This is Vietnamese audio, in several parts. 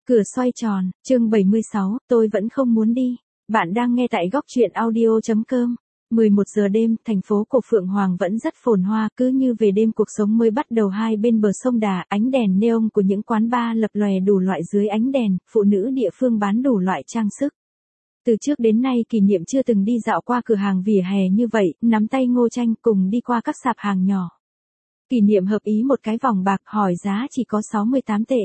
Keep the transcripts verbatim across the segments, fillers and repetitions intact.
Cửa xoay tròn, chương bảy mươi sáu, tôi vẫn không muốn đi. Bạn đang nghe tại góc truyện audio chấm com. mười một giờ đêm, thành phố của Phượng Hoàng vẫn rất phồn hoa, cứ như về đêm cuộc sống mới bắt đầu. Hai bên bờ sông Đà, ánh đèn neon của những quán bar lập lòe đủ loại dưới ánh đèn, phụ nữ địa phương bán đủ loại trang sức. Từ trước đến nay Kỷ Niệm chưa từng đi dạo qua cửa hàng vỉa hè như vậy, nắm tay Ngô Tranh cùng đi qua các sạp hàng nhỏ. Kỷ Niệm hợp ý một cái vòng bạc, hỏi giá chỉ có sáu mươi tám tệ.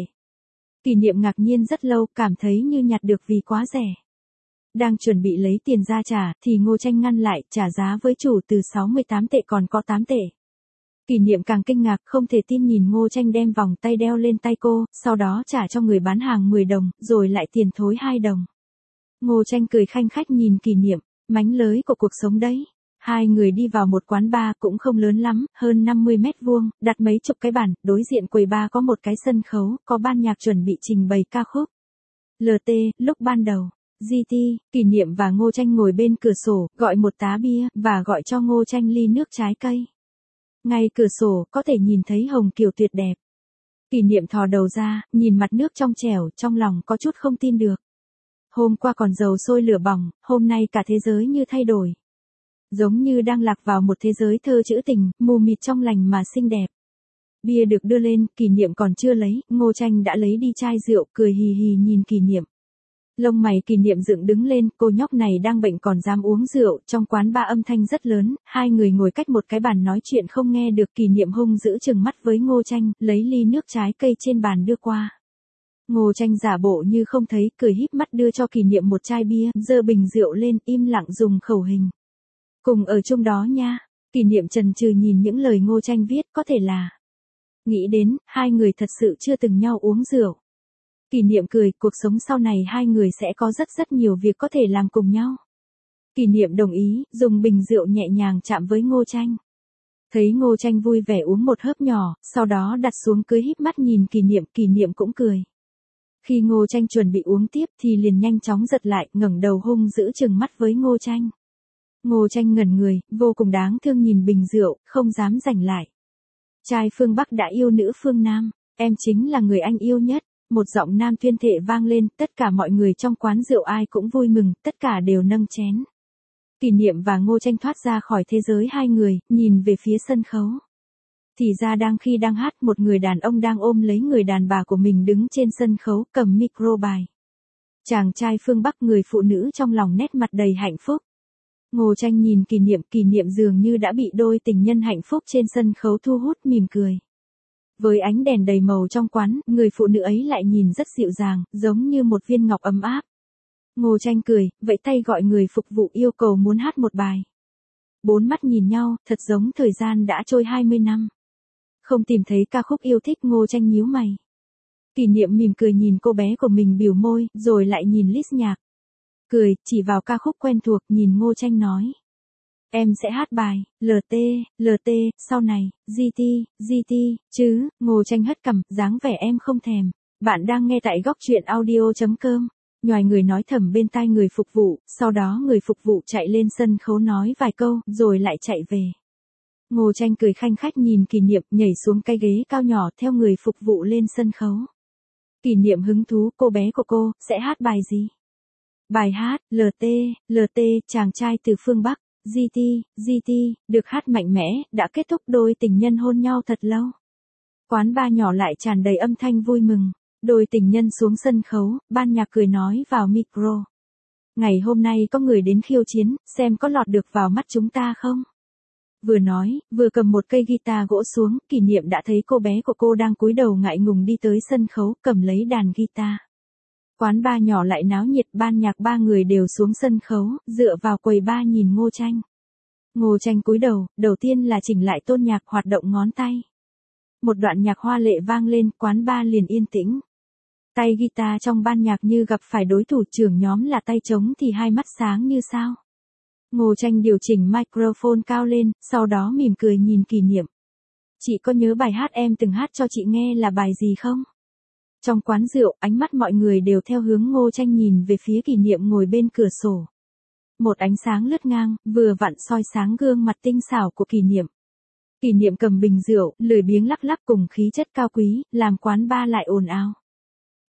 Kỷ Niệm ngạc nhiên rất lâu, cảm thấy như nhặt được vì quá rẻ. Đang chuẩn bị lấy tiền ra trả, thì Ngô Tranh ngăn lại, trả giá với chủ từ sáu mươi tám tệ còn có tám tệ. Kỷ Niệm càng kinh ngạc, không thể tin nhìn Ngô Tranh đem vòng tay đeo lên tay cô, sau đó trả cho người bán hàng mười đồng, rồi lại tiền thối hai đồng. Ngô Tranh cười khanh khách nhìn Kỷ Niệm, mánh lới của cuộc sống đấy. Hai người đi vào một quán bar cũng không lớn lắm, hơn năm mươi mét vuông, đặt mấy chục cái bàn, đối diện quầy bar có một cái sân khấu, có ban nhạc chuẩn bị trình bày ca khúc. lờ tê, lúc ban đầu, giê tê, Kỷ Niệm và Ngô Tranh ngồi bên cửa sổ, gọi một tá bia, và gọi cho Ngô Tranh ly nước trái cây. Ngay cửa sổ, có thể nhìn thấy hồng kiều tuyệt đẹp. Kỷ Niệm thò đầu ra, nhìn mặt nước trong trẻo, trong lòng có chút không tin được. Hôm qua còn dầu sôi lửa bỏng, hôm nay cả thế giới như thay đổi. Giống như đang lạc vào một thế giới thơ trữ tình, mù mịt trong lành mà xinh đẹp. Bia được đưa lên, Kỷ Niệm còn chưa lấy, Ngô Tranh đã lấy đi chai rượu, cười hì hì nhìn Kỷ Niệm. Lông mày Kỷ Niệm dựng đứng lên, cô nhóc này đang bệnh còn dám uống rượu, trong quán bar âm thanh rất lớn, hai người ngồi cách một cái bàn nói chuyện không nghe được. Kỷ Niệm hung dữ trừng mắt với Ngô Tranh, lấy ly nước trái cây trên bàn đưa qua. Ngô Tranh giả bộ như không thấy, cười híp mắt đưa cho Kỷ Niệm một chai bia, giơ bình rượu lên, im lặng dùng khẩu hình. Cùng ở chung đó nha. Kỷ Niệm chần chừ nhìn những lời Ngô Tranh viết, có thể là nghĩ đến, hai người thật sự chưa từng nhau uống rượu. Kỷ Niệm cười, cuộc sống sau này hai người sẽ có rất rất nhiều việc có thể làm cùng nhau. Kỷ Niệm đồng ý, dùng bình rượu nhẹ nhàng chạm với Ngô Tranh. Thấy Ngô Tranh vui vẻ uống một hớp nhỏ, sau đó đặt xuống cười híp mắt nhìn Kỷ Niệm, Kỷ Niệm cũng cười. Khi Ngô Tranh chuẩn bị uống tiếp thì liền nhanh chóng giật lại, ngẩng đầu hung dữ trừng mắt với Ngô Tranh. Ngô Tranh ngẩn người, vô cùng đáng thương nhìn bình rượu, không dám giành lại. Trai phương Bắc đã yêu nữ phương Nam, em chính là người anh yêu nhất. Một giọng nam tuyên thệ vang lên, tất cả mọi người trong quán rượu ai cũng vui mừng, tất cả đều nâng chén. Kỷ Niệm và Ngô Tranh thoát ra khỏi thế giới hai người, nhìn về phía sân khấu. Thì ra đang khi đang hát, một người đàn ông đang ôm lấy người đàn bà của mình đứng trên sân khấu, cầm micro bài. Chàng trai phương Bắc, người phụ nữ trong lòng nét mặt đầy hạnh phúc. Ngô Tranh nhìn Kỷ Niệm, Kỷ Niệm dường như đã bị đôi tình nhân hạnh phúc trên sân khấu thu hút, mỉm cười. Với ánh đèn đầy màu trong quán, người phụ nữ ấy lại nhìn rất dịu dàng, giống như một viên ngọc ấm áp. Ngô Tranh cười, vẫy tay gọi người phục vụ yêu cầu muốn hát một bài. Bốn mắt nhìn nhau, thật giống thời gian đã trôi hai mươi năm. Không tìm thấy ca khúc yêu thích, Ngô Tranh nhíu mày. Kỷ Niệm mỉm cười nhìn cô bé của mình bĩu môi, rồi lại nhìn list nhạc. Cười, chỉ vào ca khúc quen thuộc, nhìn Ngô Tranh nói. Em sẽ hát bài, lờ tê, lờ tê, sau này, giê tê, giê tê, chứ. Ngô Tranh hất cằm, dáng vẻ em không thèm. Bạn đang nghe tại góc truyện audio chấm com. Nhoài người nói thầm bên tai người phục vụ, sau đó người phục vụ chạy lên sân khấu nói vài câu, rồi lại chạy về. Ngô Tranh cười khanh khách nhìn Kỷ Niệm, nhảy xuống cái ghế cao nhỏ theo người phục vụ lên sân khấu. Kỷ Niệm hứng thú, cô bé của cô, sẽ hát bài gì? Bài hát, lờ tê, lờ tê, chàng trai từ phương Bắc, giê tê, giê tê, được hát mạnh mẽ, đã kết thúc đôi tình nhân hôn nhau thật lâu. Quán bar nhỏ lại tràn đầy âm thanh vui mừng. Đôi tình nhân xuống sân khấu, ban nhạc cười nói vào micro. Ngày hôm nay có người đến khiêu chiến, xem có lọt được vào mắt chúng ta không? Vừa nói, vừa cầm một cây guitar gỗ xuống, Kỷ Niệm đã thấy cô bé của cô đang cúi đầu ngại ngùng đi tới sân khấu, cầm lấy đàn guitar. Quán bar nhỏ lại náo nhiệt, ban nhạc ba người đều xuống sân khấu, dựa vào quầy bar nhìn Ngô Tranh. Ngô Tranh cúi đầu, đầu tiên là chỉnh lại tôn nhạc, hoạt động ngón tay. Một đoạn nhạc hoa lệ vang lên, quán bar liền yên tĩnh. Tay guitar trong ban nhạc như gặp phải đối thủ trưởng nhóm là tay trống thì hai mắt sáng như sao. Ngô Tranh điều chỉnh microphone cao lên, sau đó mỉm cười nhìn Kỷ Niệm. Chị có nhớ bài hát em từng hát cho chị nghe là bài gì không? Trong quán rượu, ánh mắt mọi người đều theo hướng Ngô Tranh nhìn về phía Kỷ Niệm ngồi bên cửa sổ. Một ánh sáng lướt ngang, vừa vặn soi sáng gương mặt tinh xảo của Kỷ Niệm. Kỷ Niệm cầm bình rượu, lười biếng lắc lắc cùng khí chất cao quý, làm quán bar lại ồn ào.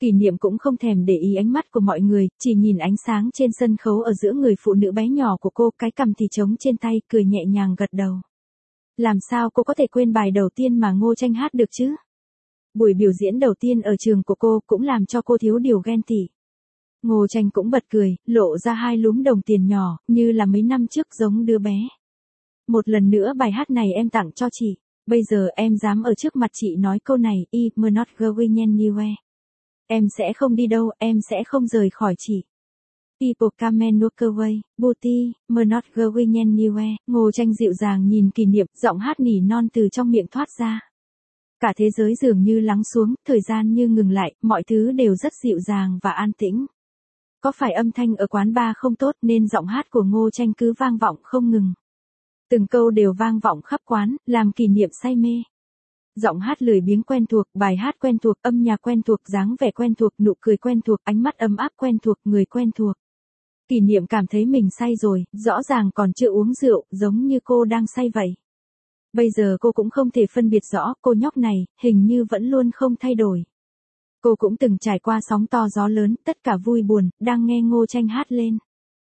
Kỷ niệm cũng không thèm để ý ánh mắt của mọi người, chỉ nhìn ánh sáng trên sân khấu ở giữa người phụ nữ bé nhỏ của cô, cái cằm thì trống trên tay, cười nhẹ nhàng gật đầu. Làm sao cô có thể quên bài đầu tiên mà Ngô Tranh hát được chứ? Buổi biểu diễn đầu tiên ở trường của cô cũng làm cho cô thiếu điều ghen tị. Ngô Tranh cũng bật cười, lộ ra hai lúm đồng tiền nhỏ, như là mấy năm trước giống đứa bé. Một lần nữa bài hát này em tặng cho chị. Bây giờ em dám ở trước mặt chị nói câu này, I'm not going anywhere. Em sẽ không đi đâu, em sẽ không rời khỏi chị. People come and walk away, but I'm not going anywhere. Ngô Tranh dịu dàng nhìn Kỷ Niệm, giọng hát nỉ non từ trong miệng thoát ra. Cả thế giới dường như lắng xuống, thời gian như ngừng lại, mọi thứ đều rất dịu dàng và an tĩnh. Có phải âm thanh ở quán bar không tốt nên giọng hát của Ngô Tranh cứ vang vọng không ngừng. Từng câu đều vang vọng khắp quán, làm Kỷ Niệm say mê. Giọng hát lười biếng quen thuộc, bài hát quen thuộc, âm nhạc quen thuộc, dáng vẻ quen thuộc, nụ cười quen thuộc, ánh mắt ấm áp quen thuộc, người quen thuộc. Kỷ Niệm cảm thấy mình say rồi, rõ ràng còn chưa uống rượu, giống như cô đang say vậy. Bây giờ cô cũng không thể phân biệt rõ, cô nhóc này, hình như vẫn luôn không thay đổi. Cô cũng từng trải qua sóng to gió lớn, tất cả vui buồn, đang nghe Ngô Tranh hát lên.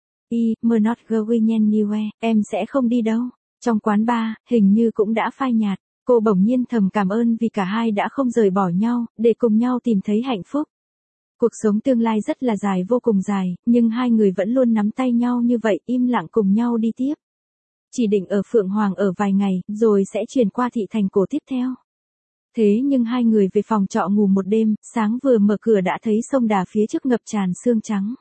I'm not going anywhere, em sẽ không đi đâu. Trong quán bar, hình như cũng đã phai nhạt. Cô bỗng nhiên thầm cảm ơn vì cả hai đã không rời bỏ nhau, để cùng nhau tìm thấy hạnh phúc. Cuộc sống tương lai rất là dài, vô cùng dài, nhưng hai người vẫn luôn nắm tay nhau như vậy, im lặng cùng nhau đi tiếp. Chỉ định ở Phượng Hoàng ở vài ngày, rồi sẽ chuyển qua thị thành cổ tiếp theo. Thế nhưng hai người về phòng trọ ngủ một đêm, sáng vừa mở cửa đã thấy sông Đà phía trước ngập tràn sương trắng.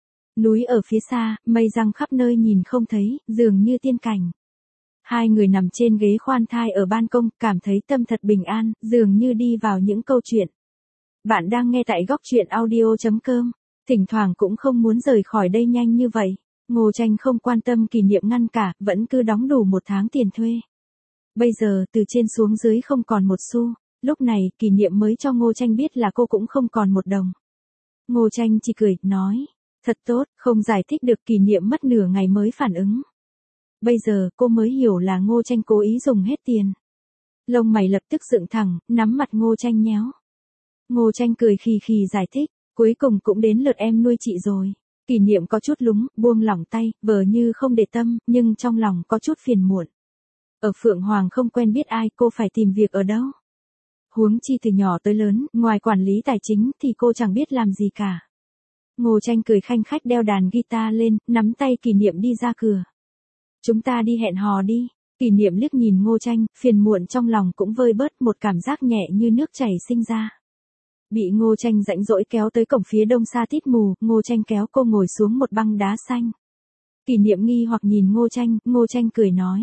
Núi ở phía xa, mây giăng khắp nơi nhìn không thấy, dường như tiên cảnh. Hai người nằm trên ghế khoan thai ở ban công, cảm thấy tâm thật bình an, dường như đi vào những câu chuyện. Bạn đang nghe tại góc truyện audio chấm com. Thỉnh thoảng cũng không muốn rời khỏi đây nhanh như vậy. Ngô Tranh không quan tâm Kỷ Niệm ngăn cả, vẫn cứ đóng đủ một tháng tiền thuê. Bây giờ, từ trên xuống dưới không còn một xu. Lúc này, Kỷ Niệm mới cho Ngô Tranh biết là cô cũng không còn một đồng. Ngô Tranh chỉ cười, nói. Thật tốt, không giải thích được. Kỷ Niệm mất nửa ngày mới phản ứng. Bây giờ, cô mới hiểu là Ngô Tranh cố ý dùng hết tiền. Lông mày lập tức dựng thẳng, nắm mặt Ngô Tranh nhéo. Ngô Tranh cười khì khì giải thích, cuối cùng cũng đến lượt em nuôi chị rồi. Kỷ Niệm có chút lúng, buông lỏng tay, vờ như không để tâm, nhưng trong lòng có chút phiền muộn. Ở Phượng Hoàng không quen biết ai, cô phải tìm việc ở đâu. Huống chi từ nhỏ tới lớn, ngoài quản lý tài chính thì cô chẳng biết làm gì cả. Ngô Tranh cười khanh khách đeo đàn guitar lên, nắm tay Kỷ Niệm đi ra cửa. Chúng ta đi hẹn hò đi. Kỷ Niệm liếc nhìn Ngô Tranh, phiền muộn trong lòng cũng vơi bớt, một cảm giác nhẹ như nước chảy sinh ra. Bị Ngô Tranh rãnh rỗi kéo tới cổng phía đông xa tít mù, Ngô Tranh kéo cô ngồi xuống một băng đá xanh. Kỷ Niệm nghi hoặc nhìn Ngô Tranh, Ngô Tranh cười nói.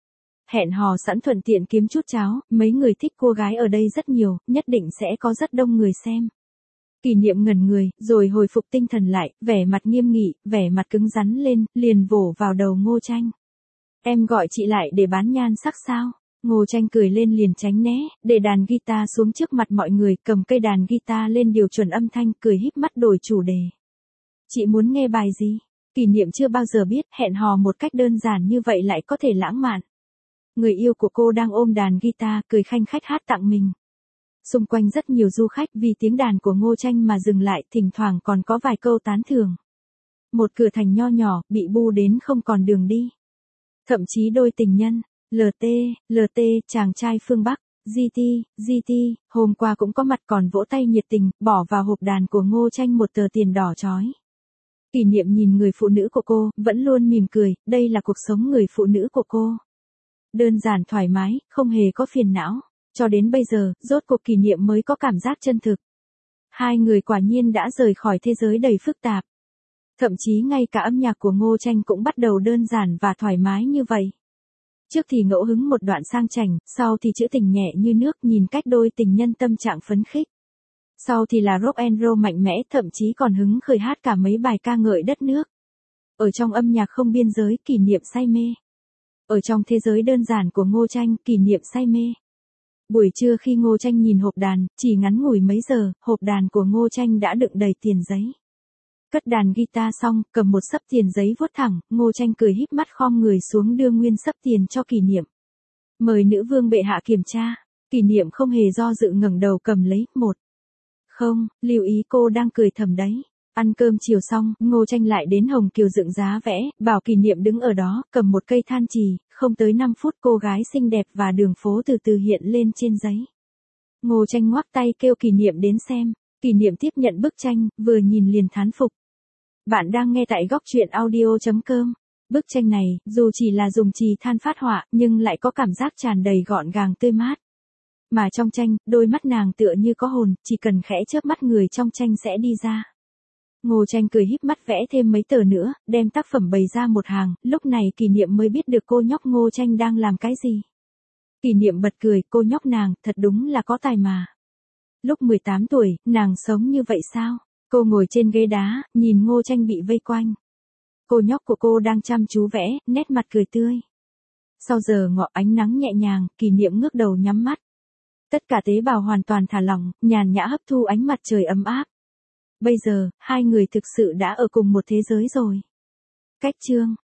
Hẹn hò sẵn thuận tiện kiếm chút cháo, mấy người thích cô gái ở đây rất nhiều, nhất định sẽ có rất đông người xem. Kỷ Niệm ngẩn người, rồi hồi phục tinh thần lại, vẻ mặt nghiêm nghị, vẻ mặt cứng rắn lên, liền vỗ vào đầu Ngô Tranh. Em gọi chị lại để bán nhan sắc sao? Ngô Tranh cười lên liền tránh né, để đàn guitar xuống trước mặt mọi người, cầm cây đàn guitar lên điều chuẩn âm thanh, cười híp mắt đổi chủ đề. Chị muốn nghe bài gì? Kỷ Niệm chưa bao giờ biết, hẹn hò một cách đơn giản như vậy lại có thể lãng mạn. Người yêu của cô đang ôm đàn guitar, cười khanh khách hát tặng mình. Xung quanh rất nhiều du khách vì tiếng đàn của Ngô Tranh mà dừng lại, thỉnh thoảng còn có vài câu tán thưởng. Một cửa thành nho nhỏ, bị bu đến không còn đường đi. Thậm chí đôi tình nhân, lờ tê, lờ tê, chàng trai phương Bắc, giê tê, giê tê, hôm qua cũng có mặt còn vỗ tay nhiệt tình, bỏ vào hộp đàn của Ngô Tranh một tờ tiền đỏ chói. Kỷ Niệm nhìn người phụ nữ của cô, vẫn luôn mỉm cười, đây là cuộc sống người phụ nữ của cô. Đơn giản thoải mái, không hề có phiền não. Cho đến bây giờ, rốt cuộc Kỷ Niệm mới có cảm giác chân thực. Hai người quả nhiên đã rời khỏi thế giới đầy phức tạp. Thậm chí ngay cả âm nhạc của Ngô Tranh cũng bắt đầu đơn giản và thoải mái như vậy. Trước thì ngẫu hứng một đoạn sang chảnh, sau thì trữ tình nhẹ như nước, nhìn cách đôi tình nhân tâm trạng phấn khích. Sau thì là rock and roll mạnh mẽ, thậm chí còn hứng khởi hát cả mấy bài ca ngợi đất nước. Ở trong âm nhạc không biên giới, Kỷ Niệm say mê. Ở trong thế giới đơn giản của Ngô Tranh, Kỷ Niệm say mê. Buổi trưa khi Ngô Tranh nhìn hộp đàn, chỉ ngắn ngủi mấy giờ, hộp đàn của Ngô Tranh đã đựng đầy tiền giấy. Cất đàn guitar xong, cầm một xấp tiền giấy vuốt thẳng, Ngô Tranh cười híp mắt khom người xuống đưa nguyên xấp tiền cho Kỷ Niệm. Mời nữ vương bệ hạ kiểm tra. Kỷ Niệm không hề do dự ngẩng đầu cầm lấy, một, Không, lưu ý cô đang cười thầm đấy. Ăn cơm chiều xong, Ngô Tranh lại đến Hồng Kiều dựng giá vẽ, bảo Kỷ Niệm đứng ở đó, cầm một cây than chì, không tới năm phút cô gái xinh đẹp và đường phố từ từ hiện lên trên giấy. Ngô Tranh ngoắc tay kêu Kỷ Niệm đến xem, Kỷ Niệm tiếp nhận bức tranh, vừa nhìn liền thán phục. Bạn đang nghe tại góc truyện audio chấm com. Bức tranh này, dù chỉ là dùng chì than phát họa, nhưng lại có cảm giác tràn đầy gọn gàng tươi mát. Mà trong tranh, đôi mắt nàng tựa như có hồn, chỉ cần khẽ chớp mắt người trong tranh sẽ đi ra. Ngô Tranh cười híp mắt vẽ thêm mấy tờ nữa, đem tác phẩm bày ra một hàng, lúc này Kỷ Niệm mới biết được cô nhóc Ngô Tranh đang làm cái gì. Kỷ Niệm bật cười, cô nhóc nàng, thật đúng là có tài mà. Lúc mười tám tuổi, nàng sống như vậy sao? Cô ngồi trên ghế đá, nhìn Ngô Tranh bị vây quanh. Cô nhóc của cô đang chăm chú vẽ, nét mặt cười tươi. Sau giờ ngọ ánh nắng nhẹ nhàng, Kỷ Niệm ngước đầu nhắm mắt. Tất cả tế bào hoàn toàn thả lỏng, nhàn nhã hấp thu ánh mặt trời ấm áp. Bây giờ, hai người thực sự đã ở cùng một thế giới rồi. Cách chương